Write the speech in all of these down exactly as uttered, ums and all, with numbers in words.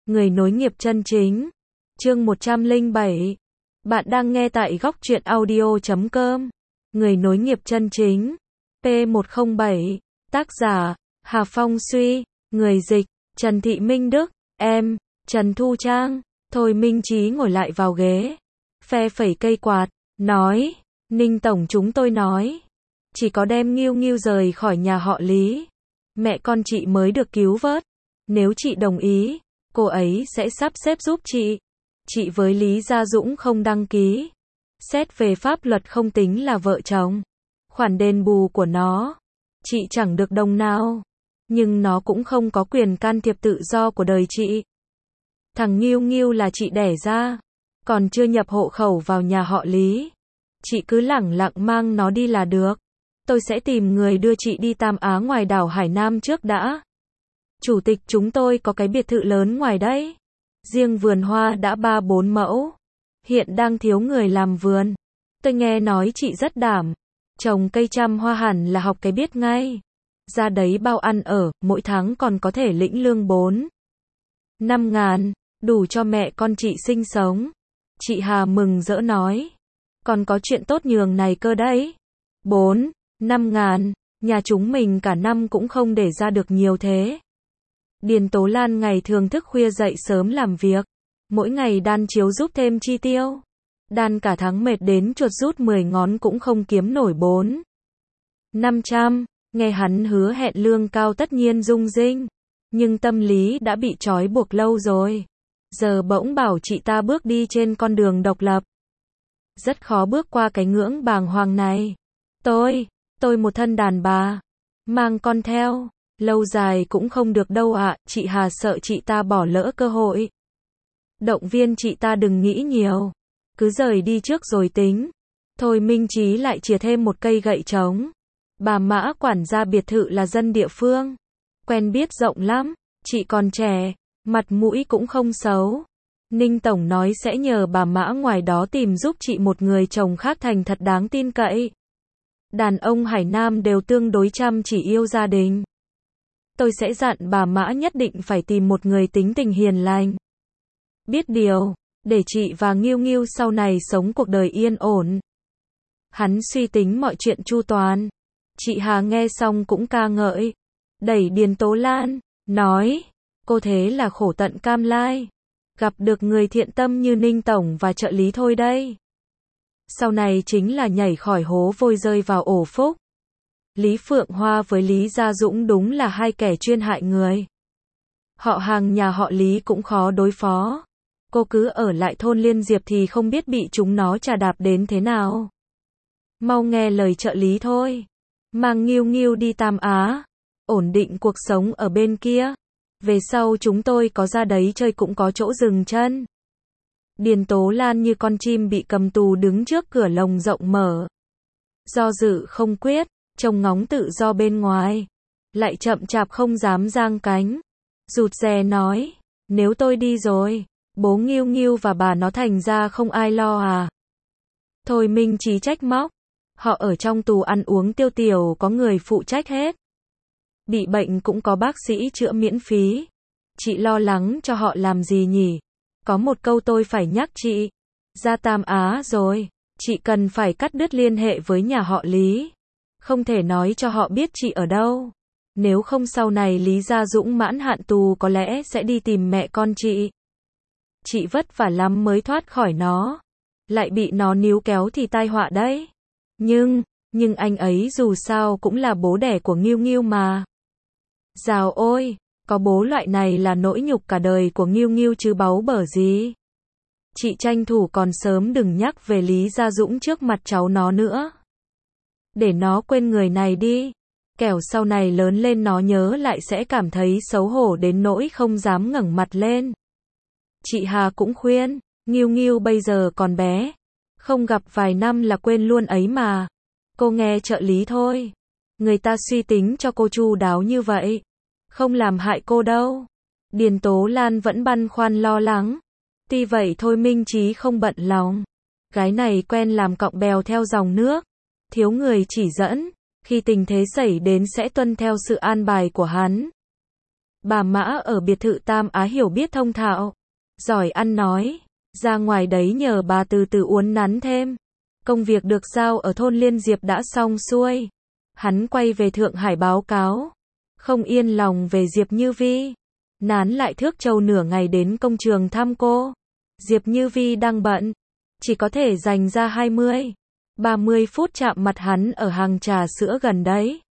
Người nối nghiệp chân chính. Chương một trăm lẻ bảy. Bạn đang nghe tại góc truyện audio chấm com. Người nối nghiệp chân chính. P một không bảy. Tác giả, Hà Phong Suy. Người dịch, Trần Thị Minh Đức. Em, Trần Thu Trang. Thôi Minh Chí ngồi lại vào ghế. Phe phẩy cây quạt. Nói, Ninh Tổng chúng tôi nói. Chỉ có đem Nghiêu Nghiêu rời khỏi nhà họ Lý. Mẹ con chị mới được cứu vớt. Nếu chị đồng ý, cô ấy sẽ sắp xếp giúp chị. Chị với Lý Gia Dũng không đăng ký. Xét về pháp luật không tính là vợ chồng. Khoản đền bù của nó, chị chẳng được đồng nào. Nhưng nó cũng không có quyền can thiệp tự do của đời chị. Thằng Nghiêu Nghiêu là chị đẻ ra. Còn chưa nhập hộ khẩu vào nhà họ Lý. Chị cứ lẳng lặng mang nó đi là được. Tôi sẽ tìm người đưa chị đi Tam Á ngoài đảo Hải Nam trước đã. Chủ tịch chúng tôi có cái biệt thự lớn ngoài đấy. Riêng vườn hoa đã ba bốn mẫu. Hiện đang thiếu người làm vườn. Tôi nghe nói chị rất đảm. Trồng cây chăm hoa hẳn là học cái biết ngay. Ra đấy bao ăn ở, mỗi tháng còn có thể lĩnh lương bốn năm ngàn, đủ cho mẹ con chị sinh sống. Chị Hà mừng rỡ nói. Còn có chuyện tốt nhường này cơ đấy. bốn năm ngàn, nhà chúng mình cả năm cũng không để ra được nhiều thế. Điền Tố Lan ngày thường thức khuya dậy sớm làm việc. Mỗi ngày đan chiếu giúp thêm chi tiêu. Đan cả tháng mệt đến chuột rút mười ngón cũng không kiếm nổi bốn năm trăm, nghe hắn hứa hẹn lương cao tất nhiên rung rinh. Nhưng tâm lý đã bị trói buộc lâu rồi. Giờ bỗng bảo chị ta bước đi trên con đường độc lập. Rất khó bước qua cái ngưỡng bàng hoàng này. Tôi, tôi một thân đàn bà. Mang con theo. Lâu dài cũng không được đâu ạ, chị Hà sợ chị ta bỏ lỡ cơ hội. Động viên chị ta đừng nghĩ nhiều. Cứ rời đi trước rồi tính. Thôi Minh Chí lại chìa thêm một cây gậy trống. Bà Mã quản gia biệt thự là dân địa phương. Quen biết rộng lắm, chị còn trẻ, mặt mũi cũng không xấu. Ninh Tổng nói sẽ nhờ bà Mã ngoài đó tìm giúp chị một người chồng khác thành thật đáng tin cậy. Đàn ông Hải Nam đều tương đối chăm chỉ yêu gia đình. Tôi sẽ dặn bà Mã nhất định phải tìm một người tính tình hiền lành. Biết điều, để chị và Nghiêu Nghiêu sau này sống cuộc đời yên ổn. Hắn suy tính mọi chuyện chu toàn. Chị Hà nghe xong cũng ca ngợi. Đẩy Điền Tố Lan, nói, cô thế là khổ tận cam lai. Gặp được người thiện tâm như Ninh Tổng và trợ lý thôi đây. Sau này chính là nhảy khỏi hố vôi rơi vào ổ phúc. Lý Phượng Hoa với Lý Gia Dũng đúng là hai kẻ chuyên hại người. Họ hàng nhà họ Lý cũng khó đối phó. Cô cứ ở lại thôn Liên Diệp thì không biết bị chúng nó trà đạp đến thế nào. Mau nghe lời trợ lý thôi. Mang Nghiêu Nghiêu đi Tam Á. Ổn định cuộc sống ở bên kia. Về sau chúng tôi có ra đấy chơi cũng có chỗ dừng chân. Điền Tố Lan như con chim bị cầm tù đứng trước cửa lồng rộng mở. Do dự không quyết. Trông ngóng tự do bên ngoài. Lại chậm chạp không dám giang cánh. Rụt rè nói. Nếu tôi đi rồi. Bố Nghiêu Nghiêu và bà nó thành ra không ai lo à. Thôi Minh Chí trách móc. Họ ở trong tù ăn uống tiêu tiểu có người phụ trách hết. Bị bệnh cũng có bác sĩ chữa miễn phí. Chị lo lắng cho họ làm gì nhỉ? Có một câu tôi phải nhắc chị. Ra Tam Á rồi. Chị cần phải cắt đứt liên hệ với nhà họ Lý. Không thể nói cho họ biết chị ở đâu. Nếu không sau này Lý Gia Dũng mãn hạn tù có lẽ sẽ đi tìm mẹ con chị. Chị vất vả lắm mới thoát khỏi nó. Lại bị nó níu kéo thì tai họa đấy. Nhưng, nhưng anh ấy dù sao cũng là bố đẻ của Nghiêu Nghiêu mà. Dào ôi, có bố loại này là nỗi nhục cả đời của Nghiêu Nghiêu chứ báu bở gì. Chị tranh thủ còn sớm đừng nhắc về Lý Gia Dũng trước mặt cháu nó nữa. Để nó quên người này đi. Kẻo sau này lớn lên nó nhớ lại sẽ cảm thấy xấu hổ đến nỗi không dám ngẩng mặt lên. Chị Hà cũng khuyên, Nghiêu Nghiêu bây giờ còn bé. Không gặp vài năm là quên luôn ấy mà. Cô nghe trợ lý thôi. Người ta suy tính cho cô chu đáo như vậy. Không làm hại cô đâu. Điền Tố Lan vẫn băn khoăn lo lắng. Tuy vậy thôi Minh Chí không bận lòng. Gái này quen làm cọng bèo theo dòng nước. Thiếu người chỉ dẫn. Khi tình thế xảy đến sẽ tuân theo sự an bài của hắn. Bà Mã ở biệt thự Tam Á hiểu biết thông thạo, giỏi ăn nói, ra ngoài đấy nhờ bà từ từ uốn nắn thêm. Công việc được giao ở thôn Liên Diệp đã xong xuôi. Hắn quay về Thượng Hải báo cáo. Không yên lòng về Diệp Như Vi. Nán lại thước trâu nửa ngày đến công trường thăm cô. Diệp Như Vi đang bận. Chỉ có thể dành ra hai mươi, ba mươi phút chạm mặt hắn ở hàng trà sữa gần đấy.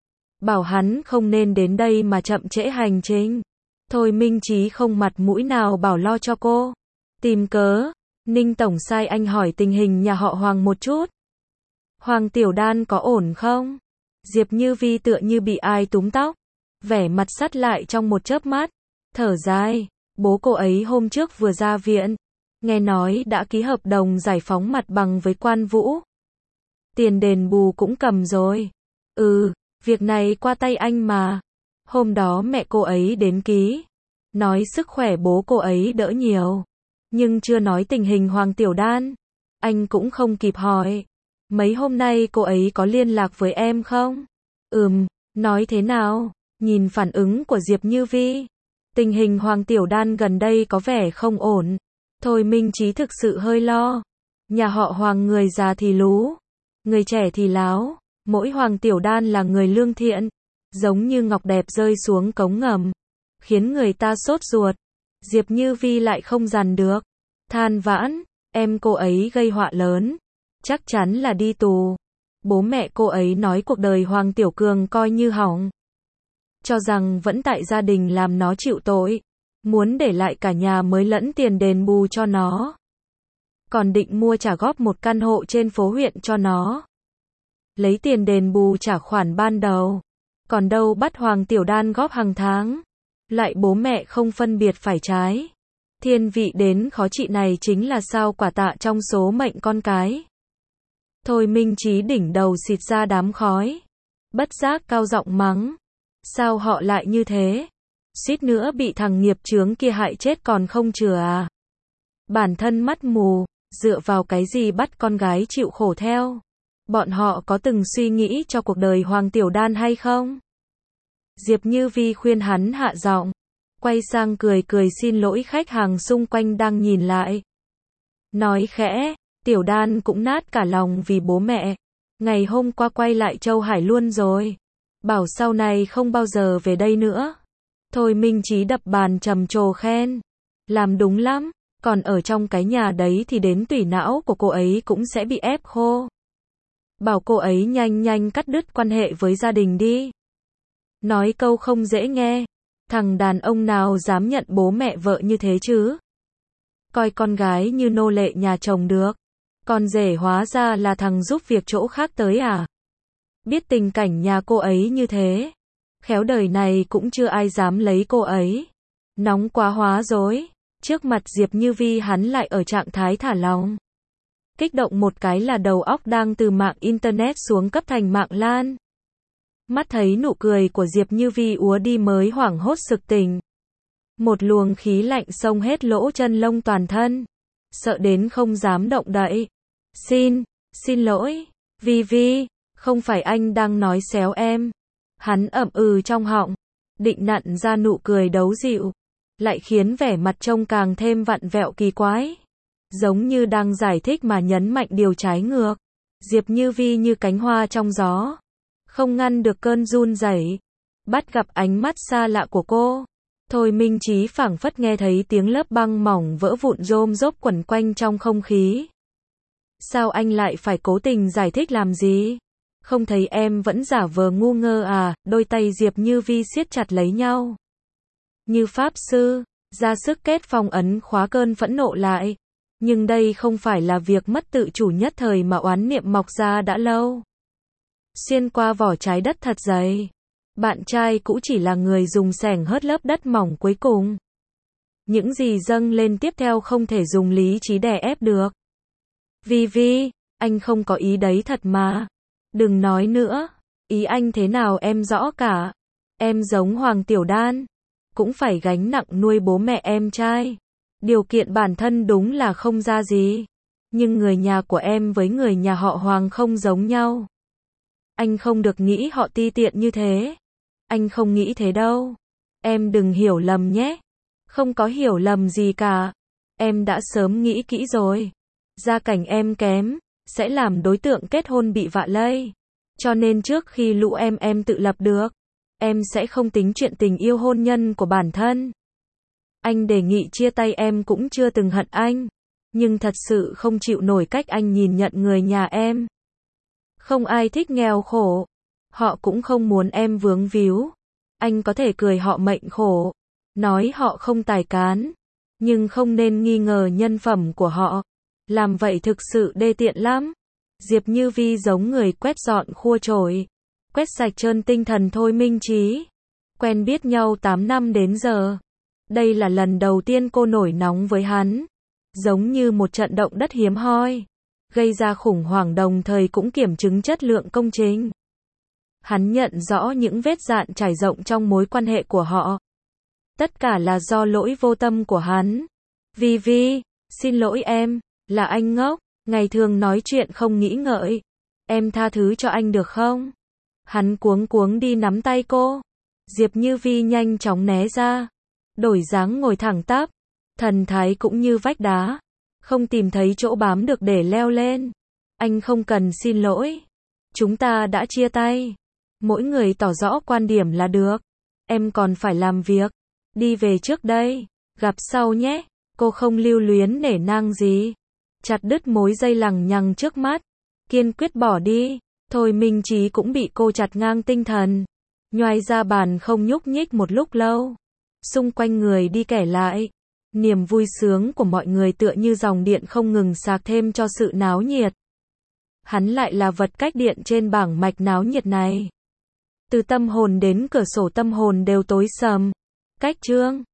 Bảo hắn không nên đến đây mà chậm trễ hành trình. Thôi Minh Chí không mặt mũi nào bảo lo cho cô. Tìm cớ. Ninh Tổng sai anh hỏi tình hình nhà họ Hoàng một chút. Hoàng Tiểu Đan có ổn không? Diệp Như Vi tựa như bị ai túm tóc. Vẻ mặt sắt lại trong một chớp mắt. Thở dài. Bố cô ấy hôm trước vừa ra viện. Nghe nói đã ký hợp đồng giải phóng mặt bằng với Quan Vũ. Tiền đền bù cũng cầm rồi. Ừ, việc này qua tay anh mà. Hôm đó mẹ cô ấy đến ký. Nói sức khỏe bố cô ấy đỡ nhiều. Nhưng chưa nói tình hình Hoàng Tiểu Đan. Anh cũng không kịp hỏi. Mấy hôm nay cô ấy có liên lạc với em không? Ừm, nói thế nào? Nhìn phản ứng của Diệp Như Vi. Tình hình Hoàng Tiểu Đan gần đây có vẻ không ổn. Thôi Minh Chí thực sự hơi lo. Nhà họ Hoàng người già thì lú. Người trẻ thì láo. Mỗi Hoàng Tiểu Đan là người lương thiện. Giống như ngọc đẹp rơi xuống cống ngầm. Khiến người ta sốt ruột. Diệp Như Vi lại không dằn được. Than vãn, em cô ấy gây họa lớn. Chắc chắn là đi tù. Bố mẹ cô ấy nói cuộc đời Hoàng Tiểu Cường coi như hỏng. Cho rằng vẫn tại gia đình làm nó chịu tội. Muốn để lại cả nhà mới lẫn tiền đền bù cho nó. Còn định mua trả góp một căn hộ trên phố huyện cho nó. Lấy tiền đền bù trả khoản ban đầu. Còn đâu bắt Hoàng Tiểu Đan góp hàng tháng. Lại bố mẹ không phân biệt phải trái. Thiên vị đến khó trị này chính là sao quả tạ trong số mệnh con cái. Thôi Minh Chí đỉnh đầu xịt ra đám khói. Bất giác cao giọng mắng. Sao họ lại như thế? Suýt nữa bị thằng nghiệp chướng kia hại chết còn không chừa à? Bản thân mắt mù, dựa vào cái gì bắt con gái chịu khổ theo? Bọn họ có từng suy nghĩ cho cuộc đời Hoàng Tiểu Đan hay không? Diệp Như Vi khuyên hắn hạ giọng. Quay sang cười cười xin lỗi khách hàng xung quanh đang nhìn lại. Nói khẽ, Tiểu Đan cũng nát cả lòng vì bố mẹ. Ngày hôm qua quay lại Châu Hải luôn rồi. Bảo sau này không bao giờ về đây nữa. Thôi Minh Chí đập bàn trầm trồ khen. Làm đúng lắm, còn ở trong cái nhà đấy thì đến tủy não của cô ấy cũng sẽ bị ép khô. Bảo cô ấy nhanh nhanh cắt đứt quan hệ với gia đình đi. Nói câu không dễ nghe. Thằng đàn ông nào dám nhận bố mẹ vợ như thế chứ? Coi con gái như nô lệ nhà chồng được. Con rể hóa ra là thằng giúp việc chỗ khác tới à? Biết tình cảnh nhà cô ấy như thế. Khéo đời này cũng chưa ai dám lấy cô ấy. Nóng quá hóa dối. Trước mặt Diệp Như Vi hắn lại ở trạng thái thả lỏng. Kích động một cái là đầu óc đang từ mạng Internet xuống cấp thành mạng LAN. Mắt thấy nụ cười của Diệp Như Vi úa đi mới hoảng hốt sực tỉnh. Một luồng khí lạnh xông hết lỗ chân lông toàn thân. Sợ đến không dám động đậy. Xin, xin lỗi, Vi Vi, không phải anh đang nói xéo em. Hắn ậm ừ trong họng, định nặn ra nụ cười đấu dịu. Lại khiến vẻ mặt trông càng thêm vặn vẹo kỳ quái. Giống như đang giải thích mà nhấn mạnh điều trái ngược. Diệp Như Vi như cánh hoa trong gió. Không ngăn được cơn run rẩy. Bắt gặp ánh mắt xa lạ của cô. Thôi Minh Chí phảng phất nghe thấy tiếng lớp băng mỏng vỡ vụn rôm rốp quẩn quanh trong không khí. Sao anh lại phải cố tình giải thích làm gì? Không thấy em vẫn giả vờ ngu ngơ à? Đôi tay Diệp Như Vi siết chặt lấy nhau. Như pháp sư, ra sức kết phong ấn khóa cơn phẫn nộ lại. Nhưng đây không phải là việc mất tự chủ nhất thời mà oán niệm mọc ra đã lâu. Xuyên qua vỏ trái đất thật dày. Bạn trai cũ chỉ là người dùng xẻng hớt lớp đất mỏng cuối cùng. Những gì dâng lên tiếp theo không thể dùng lý trí đè ép được. Vi Vi, anh không có ý đấy thật mà. Đừng nói nữa. Ý anh thế nào em rõ cả. Em giống Hoàng Tiểu Đan. Cũng phải gánh nặng nuôi bố mẹ em trai. Điều kiện bản thân đúng là không ra gì. Nhưng người nhà của em với người nhà họ Hoàng không giống nhau. Anh không được nghĩ họ ti tiện như thế. Anh không nghĩ thế đâu. Em đừng hiểu lầm nhé. Không có hiểu lầm gì cả. Em đã sớm nghĩ kỹ rồi. Gia cảnh em kém, sẽ làm đối tượng kết hôn bị vạ lây. Cho nên trước khi lũ em em tự lập được, em sẽ không tính chuyện tình yêu hôn nhân của bản thân. Anh đề nghị chia tay em cũng chưa từng hận anh. Nhưng thật sự không chịu nổi cách anh nhìn nhận người nhà em. Không ai thích nghèo khổ. Họ cũng không muốn em vướng víu. Anh có thể cười họ mệnh khổ, nói họ không tài cán, nhưng không nên nghi ngờ nhân phẩm của họ. Làm vậy thực sự đê tiện lắm. Diệp Như Vi giống người quét dọn khua chổi, quét sạch trơn tinh thần Thôi Minh Chí. Quen biết nhau tám năm đến giờ. Đây là lần đầu tiên cô nổi nóng với hắn. Giống như một trận động đất hiếm hoi, gây ra khủng hoảng đồng thời cũng kiểm chứng chất lượng công trình. Hắn nhận rõ những vết dạn trải rộng trong mối quan hệ của họ. Tất cả là do lỗi vô tâm của hắn. Vi Vi, xin lỗi em, là anh ngốc, ngày thường nói chuyện không nghĩ ngợi. Em tha thứ cho anh được không? Hắn cuống cuống đi nắm tay cô. Diệp Như Vi nhanh chóng né ra, đổi dáng ngồi thẳng tắp, thần thái cũng như vách đá, không tìm thấy chỗ bám được để leo lên. Anh không cần xin lỗi. Chúng ta đã chia tay. Mỗi người tỏ rõ quan điểm là được. Em còn phải làm việc. Đi về trước đây. Gặp sau nhé. Cô không lưu luyến nể nang gì. Chặt đứt mối dây lằng nhằng trước mắt. Kiên quyết bỏ đi. Thôi Minh Chí cũng bị cô chặt ngang tinh thần. Nhoài ra bàn không nhúc nhích một lúc lâu. Xung quanh người đi kẻ lại. Niềm vui sướng của mọi người tựa như dòng điện không ngừng sạc thêm cho sự náo nhiệt. Hắn lại là vật cách điện trên bảng mạch náo nhiệt này. Từ tâm hồn đến cửa sổ tâm hồn đều tối sầm. Cách chương